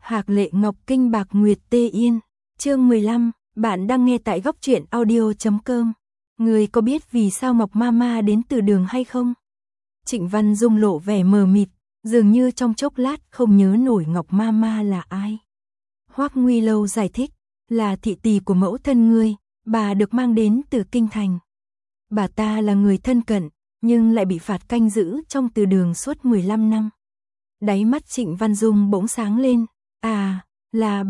Hạc Lệ Ngọc Kinh Bạc Nguyệt Tê Yên. Chương 15, bạn đang nghe tại góc truyện audio.com. Người có biết vì sao Ngọc Mama đến từ đường hay không? Trịnh Văn Dung lộ vẻ mờ mịt, dường như trong chốc lát không nhớ nổi Ngọc Mama là ai. Hoắc Nguy Lâu giải thích, là thị tỳ của mẫu thân ngươi, bà được mang đến từ kinh thành. Bà ta là người thân cận, nhưng lại bị phạt canh giữ trong từ đường suốt 15 năm. Đáy mắt Trịnh Văn Dung bỗng sáng lên, à, là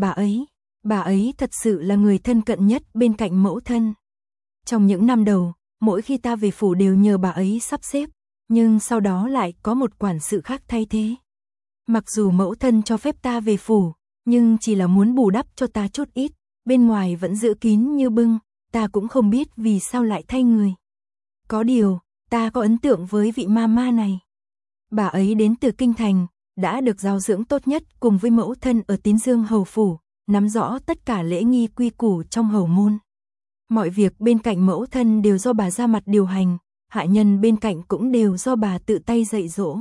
bà ấy thật sự là người thân cận nhất bên cạnh mẫu thân. Trong những năm đầu, mỗi khi ta về phủ đều nhờ bà ấy sắp xếp, nhưng sau đó lại có một quản sự khác thay thế. Mặc dù mẫu thân cho phép ta về phủ, nhưng chỉ là muốn bù đắp cho ta chút ít, bên ngoài vẫn giữ kín như bưng, ta cũng không biết vì sao lại thay người. Có điều, ta có ấn tượng với vị mama này. Bà ấy đến từ kinh thành, đã được giáo dưỡng tốt nhất cùng với mẫu thân ở Tín Dương hầu phủ, nắm rõ tất cả lễ nghi quy củ trong hầu môn. Mọi việc bên cạnh mẫu thân đều do bà ra mặt điều hành, hạ nhân bên cạnh cũng đều do bà tự tay dạy dỗ.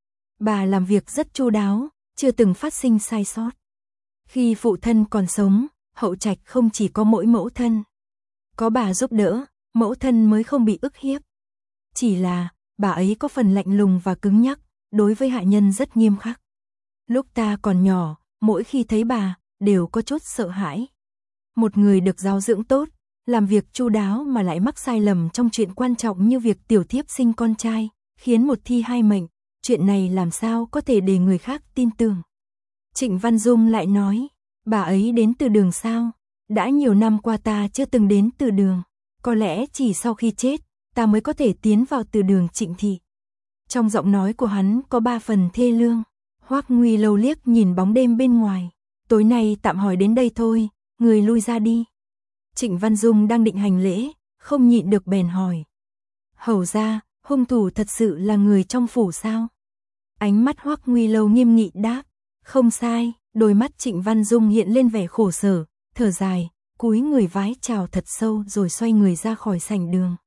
Bà làm việc rất chu đáo, chưa từng phát sinh sai sót. Khi phụ thân còn sống, hậu trạch không chỉ có mỗi mẫu thân. Có bà giúp đỡ, mẫu thân mới không bị ức hiếp. Chỉ là, bà ấy có phần lạnh lùng và cứng nhắc, đối với hạ nhân rất nghiêm khắc. Lúc ta còn nhỏ, mỗi khi thấy bà, đều có chút sợ hãi. Một người được giáo dưỡng tốt, làm việc chu đáo mà lại mắc sai lầm trong chuyện quan trọng như việc tiểu thiếp sinh con trai, khiến một thi hai mệnh, chuyện này làm sao có thể để người khác tin tưởng. Trịnh Văn Dung lại nói, bà ấy đến từ đường sao? Đã nhiều năm qua ta chưa từng đến từ đường, có lẽ chỉ sau khi chết, ta mới có thể tiến vào từ đường Trịnh thị. Trong giọng nói của hắn có 3 phần thê lương. Hoắc Nguy Lâu liếc nhìn bóng đêm bên ngoài, tối nay tạm hỏi đến đây thôi, người lui ra đi. Trịnh Văn Dung đang định hành lễ, không nhịn được bèn hỏi. Hầu ra, hung thủ thật sự là người trong phủ sao? Ánh mắt Hoắc Nguy Lâu nghiêm nghị đáp, không sai. Đôi mắt Trịnh Văn Dung hiện lên vẻ khổ sở, thở dài, cúi người vái chào thật sâu rồi xoay người ra khỏi sảnh đường.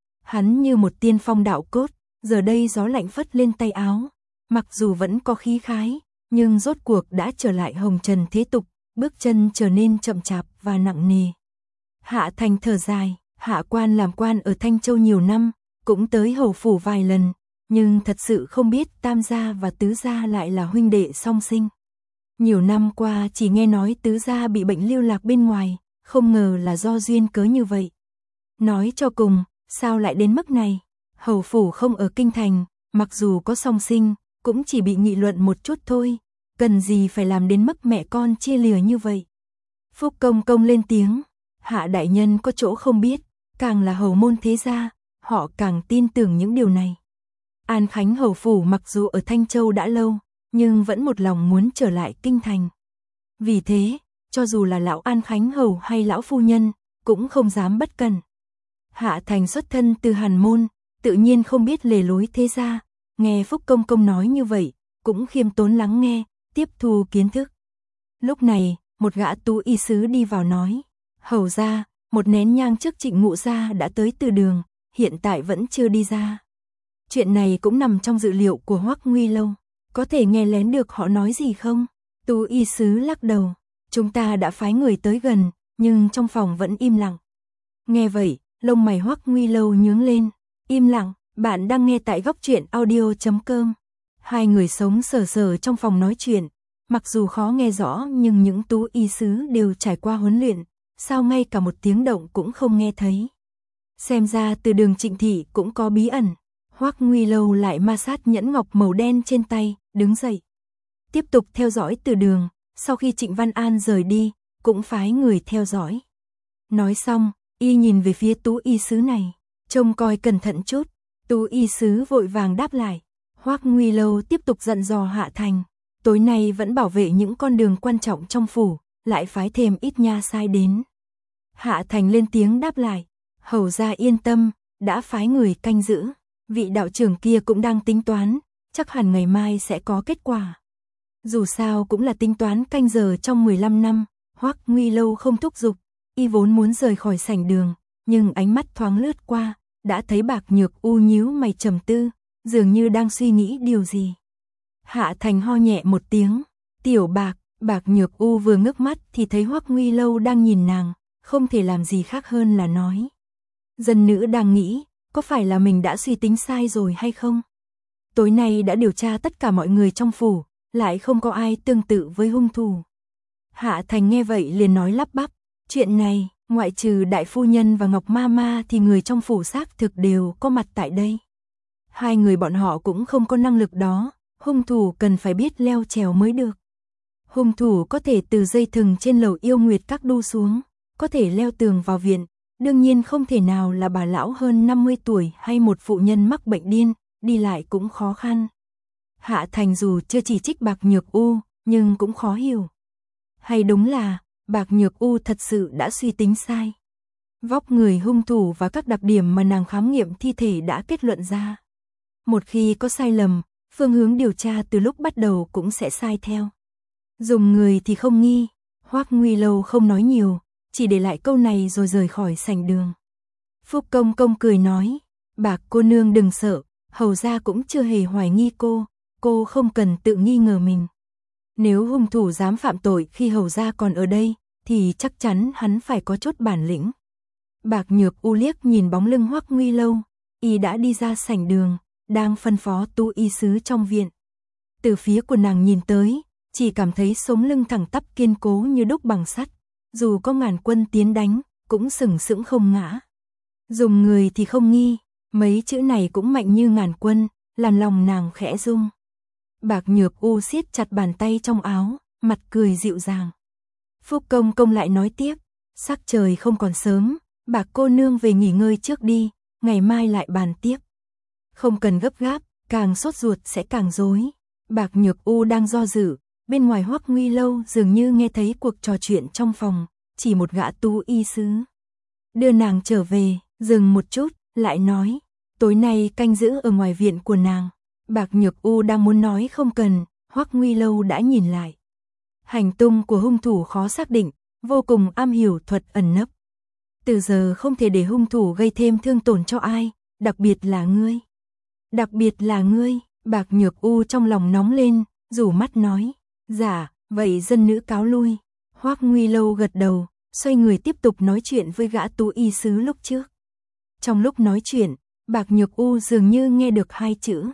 Hắn như một tiên phong đạo cốt, giờ đây gió lạnh phất lên tay áo, mặc dù vẫn có khí khái, nhưng rốt cuộc đã trở lại hồng trần thế tục, bước chân trở nên chậm chạp và nặng nề. Hạ Thành thở dài, hạ quan làm quan ở Thanh Châu nhiều năm, cũng tới hầu phủ vài lần, nhưng thật sự không biết tam gia và tứ gia lại là huynh đệ song sinh. Nhiều năm qua chỉ nghe nói tứ gia bị bệnh lưu lạc bên ngoài, không ngờ là do duyên cớ như vậy. Nói cho cùng, sao lại đến mức này? Hầu phủ không ở kinh thành, mặc dù có song sinh, cũng chỉ bị nghị luận một chút thôi, cần gì phải làm đến mức mẹ con chia lìa như vậy. Phúc Công Công lên tiếng, hạ đại nhân có chỗ không biết, càng là hầu môn thế gia, họ càng tin tưởng những điều này. An Khánh hầu phủ mặc dù ở Thanh Châu đã lâu, nhưng vẫn một lòng muốn trở lại kinh thành. Vì thế, cho dù là lão An Khánh hầu hay lão phu nhân, cũng không dám bất cẩn. Hạ Thành xuất thân từ Hàn môn, tự nhiên không biết lề lối thế gia, nghe Phúc Công Công nói như vậy, cũng khiêm tốn lắng nghe, tiếp thu kiến thức. Lúc này, một gã tú y sứ đi vào nói, hầu ra, một nén nhang trước Trịnh Ngụ gia đã tới từ đường, hiện tại vẫn chưa đi ra. Chuyện này cũng nằm trong dự liệu của Hoắc Nguy Lâu, có thể nghe lén được họ nói gì không? Tú y sứ lắc đầu, chúng ta đã phái người tới gần, nhưng trong phòng vẫn im lặng. Nghe vậy, lông mày Hoắc Nguy Lâu nhướng lên, im lặng, bạn đang nghe tại góc truyện audio.com. Hai người sống sờ sờ trong phòng nói chuyện, mặc dù khó nghe rõ nhưng những tú y sứ đều trải qua huấn luyện, sao ngay cả một tiếng động cũng không nghe thấy. Xem ra từ đường Trịnh thị cũng có bí ẩn. Hoắc Nguy Lâu lại ma sát nhẫn ngọc màu đen trên tay, đứng dậy. Tiếp tục theo dõi từ đường, sau khi Trịnh Văn An rời đi, cũng phái người theo dõi. Nói xong, y nhìn về phía tú y sứ này, trông coi cẩn thận chút. Tú y sứ vội vàng đáp lại. Hoắc Nguy Lâu tiếp tục dặn dò Hạ Thành, tối nay vẫn bảo vệ những con đường quan trọng trong phủ, lại phái thêm ít nha sai đến. Hạ Thành lên tiếng đáp lại, hầu ra yên tâm, đã phái người canh giữ. Vị đạo trưởng kia cũng đang tính toán, chắc hẳn ngày mai sẽ có kết quả. Dù sao cũng là tính toán canh giờ trong 15 năm, Hoắc Nguy Lâu không thúc giục, y vốn muốn rời khỏi sảnh đường, nhưng ánh mắt thoáng lướt qua, đã thấy Bạc Nhược u nhíu mày trầm tư, dường như đang suy nghĩ điều gì. Hạ Thành ho nhẹ một tiếng, tiểu Bạc, Bạc Nhược U vừa ngước mắt thì thấy Hoắc Nguy Lâu đang nhìn nàng, không thể làm gì khác hơn là nói. Dân nữ đang nghĩ, có phải là mình đã suy tính sai rồi hay không? Tối nay đã điều tra tất cả mọi người trong phủ, lại không có ai tương tự với hung thủ. Hạ Thành nghe vậy liền nói lắp bắp, chuyện này, ngoại trừ đại phu nhân và Ngọc Mama thì người trong phủ xác thực đều có mặt tại đây. Hai người bọn họ cũng không có năng lực đó, hung thủ cần phải biết leo trèo mới được. Hung thủ có thể từ dây thừng trên lầu Yêu Nguyệt Các đu xuống, có thể leo tường vào viện, đương nhiên không thể nào là bà lão hơn 50 tuổi hay một phụ nhân mắc bệnh điên, đi lại cũng khó khăn. Hạ Thành dù chưa chỉ trích Bạc Nhược U, nhưng cũng khó hiểu. Hay đúng là, Bạc Nhược U thật sự đã suy tính sai. Vóc người hung thủ và các đặc điểm mà nàng khám nghiệm thi thể đã kết luận ra. Một khi có sai lầm, phương hướng điều tra từ lúc bắt đầu cũng sẽ sai theo. Dùng người thì không nghi, Hoắc Nguy Lâu không nói nhiều, chỉ để lại câu này rồi rời khỏi sảnh đường. Phúc Công Công cười nói, Bạc cô nương đừng sợ, hầu gia cũng chưa hề hoài nghi cô không cần tự nghi ngờ mình. Nếu hung thủ dám phạm tội khi hầu gia còn ở đây, thì chắc chắn hắn phải có chút bản lĩnh. Bạc Nhược U liếc nhìn bóng lưng Hoắc Nguy Lâu, y đã đi ra sảnh đường, đang phân phó tu y sứ trong viện. Từ phía của nàng nhìn tới, chỉ cảm thấy sống lưng thẳng tắp kiên cố như đúc bằng sắt, dù có ngàn quân tiến đánh, cũng sừng sững không ngã. Dùng người thì không nghi, mấy chữ này cũng mạnh như ngàn quân, làm lòng nàng khẽ rung. Bạc Nhược U siết chặt bàn tay trong áo, mặt cười dịu dàng. Phúc Công Công lại nói tiếp, sắc trời không còn sớm, Bạc cô nương về nghỉ ngơi trước đi, ngày mai lại bàn tiếp. Không cần gấp gáp, càng sốt ruột sẽ càng rối. Bạc Nhược U đang do dự, bên ngoài Hoắc Nguy Lâu dường như nghe thấy cuộc trò chuyện trong phòng, chỉ một gã tu y sứ. Đưa nàng trở về, dừng một chút, lại nói, tối nay canh giữ ở ngoài viện của nàng. Bạc Nhược U đang muốn nói không cần, Hoắc Nguy Lâu đã nhìn lại. Hành tung của hung thủ khó xác định, vô cùng am hiểu thuật ẩn nấp. Từ giờ không thể để hung thủ gây thêm thương tổn cho ai, đặc biệt là ngươi. Đặc biệt là ngươi, Bạc Nhược U trong lòng nóng lên, rủ mắt nói, dạ, vậy dân nữ cáo lui. Hoắc Nguy Lâu gật đầu, xoay người tiếp tục nói chuyện với gã tú y sứ lúc trước. Trong lúc nói chuyện, Bạc Nhược U dường như nghe được hai chữ.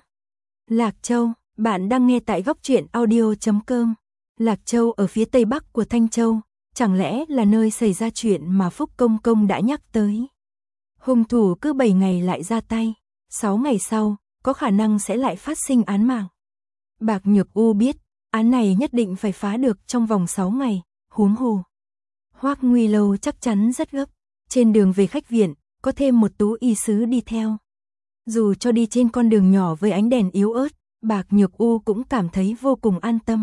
Lạc Châu, bạn đang nghe tại góc truyện audio.com. Lạc Châu ở phía tây bắc của Thanh Châu, chẳng lẽ là nơi xảy ra chuyện mà Phúc Công Công đã nhắc tới. Hung thủ cứ 7 ngày lại ra tay, 6 ngày sau, có khả năng sẽ lại phát sinh án mạng. Bạc Nhược U biết, án này nhất định phải phá được trong vòng 6 ngày, huống hồ. Hoắc Nguy Lâu chắc chắn rất gấp, trên đường về khách viện, có thêm một tú y sứ đi theo. Dù cho đi trên con đường nhỏ với ánh đèn yếu ớt, Bạc Nhược U cũng cảm thấy vô cùng an tâm.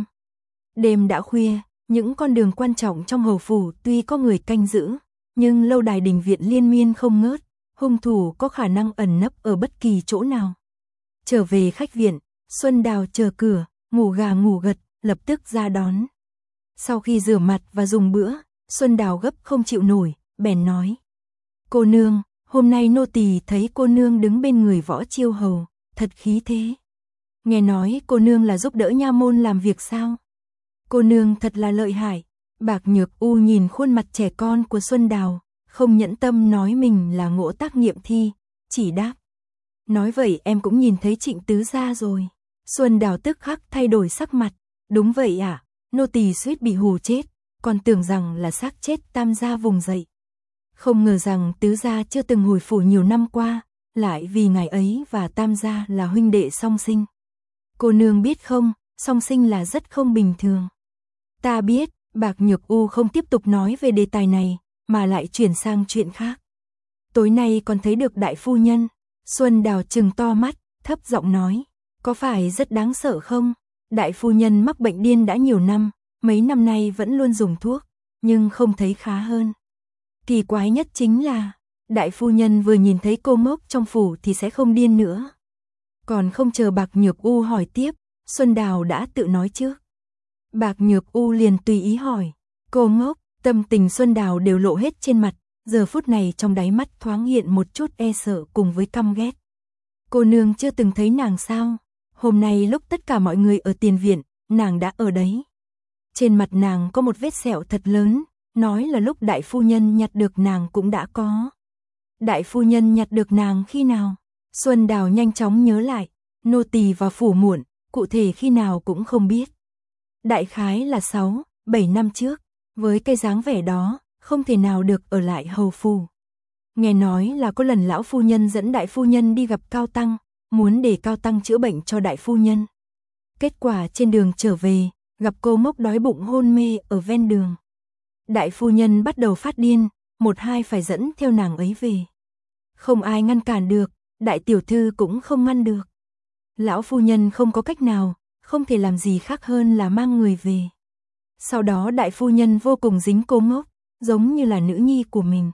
Đêm đã khuya, những con đường quan trọng trong hầu phủ tuy có người canh giữ, nhưng lâu đài đình viện liên miên không ngớt, hung thủ có khả năng ẩn nấp ở bất kỳ chỗ nào. Trở về khách viện, Xuân Đào chờ cửa, ngủ gà ngủ gật, lập tức ra đón. Sau khi rửa mặt và dùng bữa, Xuân Đào gấp không chịu nổi, bèn nói. Cô nương, hôm nay nô tỳ thấy cô nương đứng bên người Võ Chiêu hầu, thật khí thế. Nghe nói cô nương là giúp đỡ nha môn làm việc sao? Cô nương thật là lợi hại. Bạc Nhược U nhìn khuôn mặt trẻ con của Xuân Đào, không nhẫn tâm nói mình là ngỗ tác nghiệm thi, chỉ đáp. Nói vậy em cũng nhìn thấy Trịnh tứ gia rồi. Xuân Đào tức khắc thay đổi sắc mặt. Đúng vậy à, nô tỳ suýt bị hù chết, còn tưởng rằng là xác chết Tam gia vùng dậy. Không ngờ rằng tứ gia chưa từng hồi phủ nhiều năm qua, lại vì ngày ấy và Tam gia là huynh đệ song sinh. Cô nương biết không, song sinh là rất không bình thường. Ta biết, Bạc Nhược U không tiếp tục nói về đề tài này, mà lại chuyển sang chuyện khác. Tối nay còn thấy được đại phu nhân. Xuân Đào trừng to mắt, thấp giọng nói, có phải rất đáng sợ không? Đại phu nhân mắc bệnh điên đã nhiều năm, mấy năm nay vẫn luôn dùng thuốc, nhưng không thấy khá hơn. Kỳ quái nhất chính là, đại phu nhân vừa nhìn thấy cô Mốc trong phủ thì sẽ không điên nữa. Còn không chờ Bạc Nhược U hỏi tiếp, Xuân Đào đã tự nói trước. Bạc Nhược U liền tùy ý hỏi, cô Ngốc, tâm tình Xuân Đào đều lộ hết trên mặt, giờ phút này trong đáy mắt thoáng hiện một chút e sợ cùng với căm ghét. Cô nương chưa từng thấy nàng sao? Hôm nay lúc tất cả mọi người ở tiền viện, nàng đã ở đấy. Trên mặt nàng có một vết sẹo thật lớn, nói là lúc đại phu nhân nhặt được nàng cũng đã có. Đại phu nhân nhặt được nàng khi nào? Xuân Đào nhanh chóng nhớ lại, nô tỳ vào phủ muộn, cụ thể khi nào cũng không biết. Đại khái là 6, 7 năm trước, với cái dáng vẻ đó, không thể nào được ở lại hầu phủ. Nghe nói là có lần lão phu nhân dẫn đại phu nhân đi gặp Cao Tăng, muốn để Cao Tăng chữa bệnh cho đại phu nhân. Kết quả trên đường trở về, gặp cô mốc đói bụng hôn mê ở ven đường. Đại phu nhân bắt đầu phát điên, một hai phải dẫn theo nàng ấy về. Không ai ngăn cản được, đại tiểu thư cũng không ngăn được. Lão phu nhân không có cách nào, không thể làm gì khác hơn là mang người về. Sau đó đại phu nhân vô cùng dính cô ngốc, giống như là nữ nhi của mình.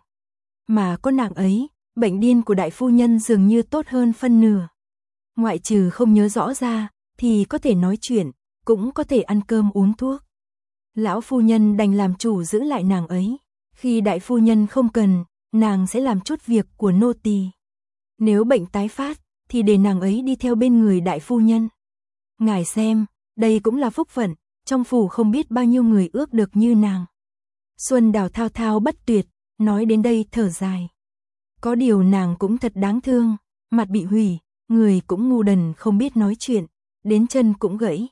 Mà có nàng ấy, bệnh điên của đại phu nhân dường như tốt hơn phân nửa. Ngoại trừ không nhớ rõ ra, thì có thể nói chuyện, cũng có thể ăn cơm uống thuốc. Lão phu nhân đành làm chủ giữ lại nàng ấy. Khi đại phu nhân không cần, nàng sẽ làm chút việc của nô tỳ. Nếu bệnh tái phát, thì để nàng ấy đi theo bên người đại phu nhân. Ngài xem, đây cũng là phúc phận, trong phủ không biết bao nhiêu người ước được như nàng. Xuân Đào thao thao bất tuyệt, nói đến đây thở dài. Có điều nàng cũng thật đáng thương, mặt bị hủy, người cũng ngu đần không biết nói chuyện, đến chân cũng gãy.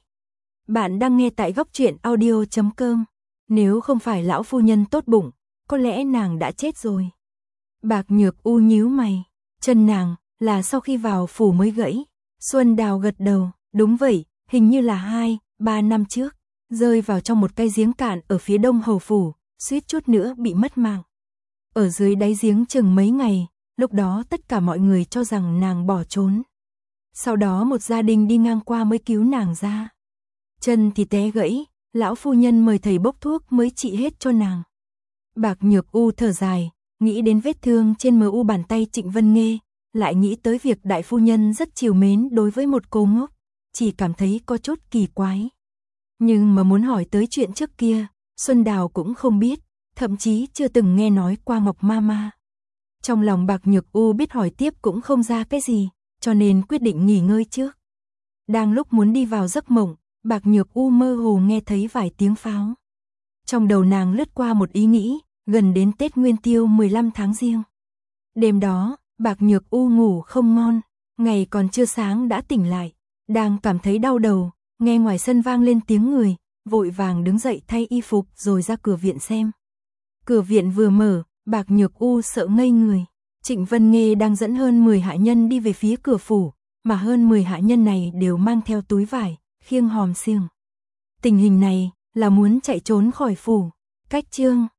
Bạn đang nghe tại góc truyện audio.com. Nếu không phải lão phu nhân tốt bụng, có lẽ nàng đã chết rồi. Bạc Nhược U nhíu mày, chân nàng là sau khi vào phủ mới gãy. Xuân Đào gật đầu, đúng vậy, hình như là 2, 3 năm trước, rơi vào trong một cái giếng cạn ở phía đông hầu phủ, suýt chút nữa bị mất mạng. Ở dưới đáy giếng chừng mấy ngày, lúc đó tất cả mọi người cho rằng nàng bỏ trốn. Sau đó một gia đình đi ngang qua mới cứu nàng ra. Chân thì té gãy, lão phu nhân mời thầy bốc thuốc mới trị hết cho nàng. Bạc Nhược U thở dài, nghĩ đến vết thương trên mu bàn tay Trịnh Vân Nghê, lại nghĩ tới việc đại phu nhân rất trìu mến đối với một cô ngốc, chỉ cảm thấy có chút kỳ quái. Nhưng mà muốn hỏi tới chuyện trước kia, Xuân Đào cũng không biết, thậm chí chưa từng nghe nói qua Ngọc Mama. Trong lòng Bạc Nhược U biết hỏi tiếp cũng không ra cái gì, cho nên quyết định nghỉ ngơi trước. Đang lúc muốn đi vào giấc mộng, Bạc Nhược U mơ hồ nghe thấy vài tiếng pháo. Trong đầu nàng lướt qua một ý nghĩ, gần đến Tết Nguyên Tiêu 15 tháng Giêng. Đêm đó, Bạc Nhược U ngủ không ngon, ngày còn chưa sáng đã tỉnh lại, đang cảm thấy đau đầu, nghe ngoài sân vang lên tiếng người, vội vàng đứng dậy thay y phục rồi ra cửa viện xem. Cửa viện vừa mở, Bạc Nhược U sợ ngây người. Trịnh Vân Nghê đang dẫn hơn 10 hạ nhân đi về phía cửa phủ, mà hơn 10 hạ nhân này đều mang theo túi vải, khiêng hòm xiềng. Tình hình này là muốn chạy trốn khỏi phủ. Cách chương